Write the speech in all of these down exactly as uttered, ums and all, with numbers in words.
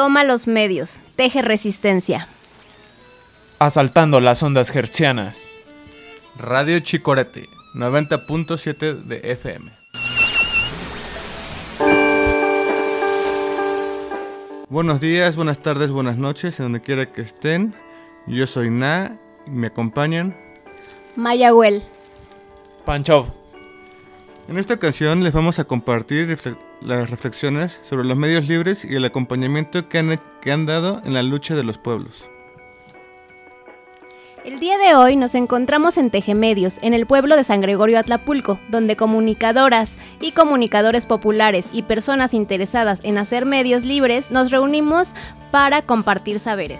Toma los medios, teje resistencia. Asaltando las ondas hertzianas. Radio Chicorete, noventa punto siete de F M. Buenos días, buenas tardes, buenas noches, en donde quiera que estén. Yo soy Na y me acompañan Mayahuel. Panchov. En esta ocasión les vamos a compartir refle- las reflexiones sobre los medios libres y el acompañamiento que han, que han dado en la lucha de los pueblos. El día de hoy nos encontramos en Tejemedios, en el pueblo de San Gregorio Atlapulco, donde comunicadoras y comunicadores populares y personas interesadas en hacer medios libres nos reunimos para compartir saberes.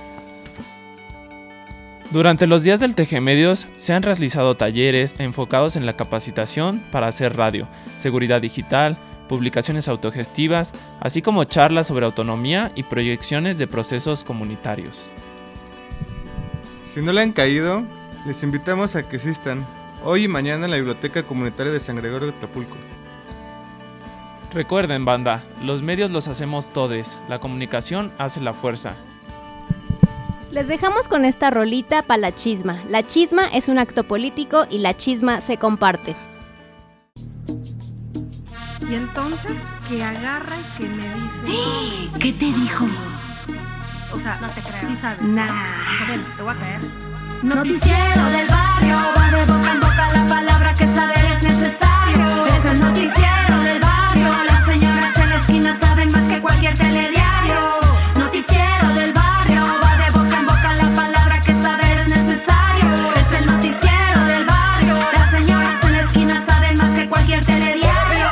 Durante los días del Tejemedios se han realizado talleres enfocados en la capacitación para hacer radio, seguridad digital, publicaciones autogestivas, así como charlas sobre autonomía y proyecciones de procesos comunitarios. Si no le han caído, les invitamos a que asistan hoy y mañana en la Biblioteca Comunitaria de San Gregorio de Atlapulco. Recuerden, banda, los medios los hacemos todes, la comunicación hace la fuerza. Les dejamos con esta rolita pa' la chisma. La chisma es un acto político y la chisma se comparte. Y entonces que agarra y que me dice... ¿Qué te dijo? O sea, no te creo. Sí sabes. Nah. Ven, te voy a caer. Noticiero del barrio, va de boca en boca la palabra que saber es necesario. Es el noticiero del barrio, las señoras en la esquina saben más que cualquier telediario. Noticiero del barrio, va de boca en boca la palabra que saber es necesario. Es el noticiero del barrio, las señoras en la esquina saben más que cualquier telediario.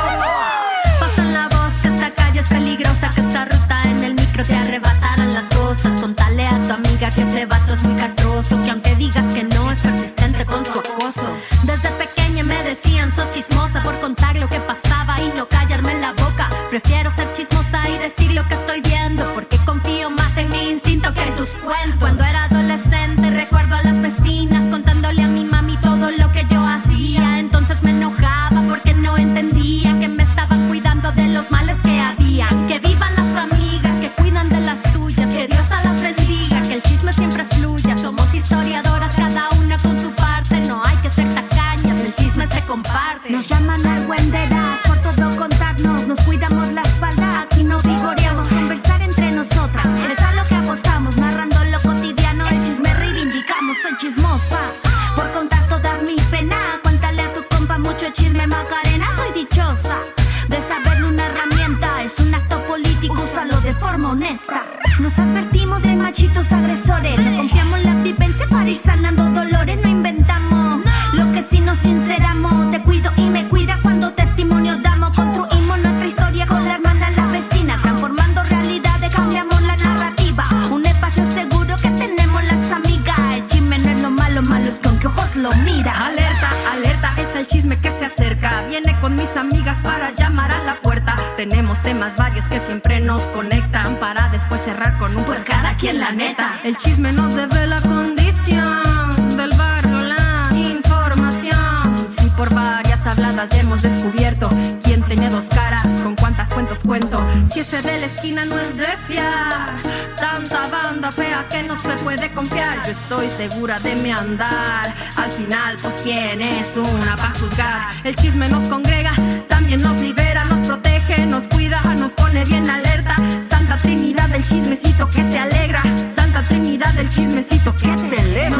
Pasan la voz que esta calle es peligrosa, que esta ruta en el micro te arrebatarán las cosas. Contale a tu amiga que ese vato es muy castroso, que aunque digas que no es persistente con su acoso. Desde pequeña me decían sos chismosa por contar lo que pasaba y no callarme la boca. Prefiero ser chismosa y decir lo que estoy viendo, porque confío más en mi instinto que en tus cuentos. Cuando era adolescente recuerdo a las vecinas contándole a mi mami todo lo que yo hacía. Entonces me enojaba porque no entendía que me estaban cuidando de los males que había. Que vivan las amigas que cuidan de las suyas, que Dios a las bendiga, que el chisme siempre fluya. Somos historiadoras, cada una con su parte, no hay que ser tacañas, el chisme se comparte. Nos llaman argüenderas por todo contarnos, nos cuidamos la espalda, aquí no vigoreamos, conversar entre nosotras, es a lo que apostamos, narrando lo cotidiano, el chisme reivindicamos, soy chismosa, por contar toda mi pena, cuéntale a tu compa mucho chisme Macarena, soy dichosa, de saberle una herramienta, es un acto político, úsalo de forma honesta. Nos advertimos de machitos agresores, no confiamos la vivencia para ir sanando dolores, no inventamos lo que sí nos sinceramos. Te cuido y me cuida cuando testimonio damos. Construimos nuestra historia con la hermana, la vecina, transformando realidades, cambiamos la narrativa. Un espacio seguro que tenemos las amigas. El chisme no es lo malo, malo es con qué ojos lo miras. Alerta, alerta, es el chisme que se acerca. Viene con mis amigas para llamar a la puerta. Tenemos temas varios que siempre nos conectan, para después cerrar con un pues cada quien la neta. El chisme nos debe la condición del barrio, la información. Si por varias habladas ya hemos descubierto quién tiene dos caras, con cuántas cuentos cuento. Si ese de la esquina no es de fiar, tanta banda fea que no se puede confiar. Yo estoy segura de mi andar, al final pues quién es una pa' juzgar. El chisme nos congrega, también nos libera, nos protege, nos cuida, nos pone bien alerta. Santa Trinidad del chismecito que te alegra, Santa Trinidad del chismecito que te eleva.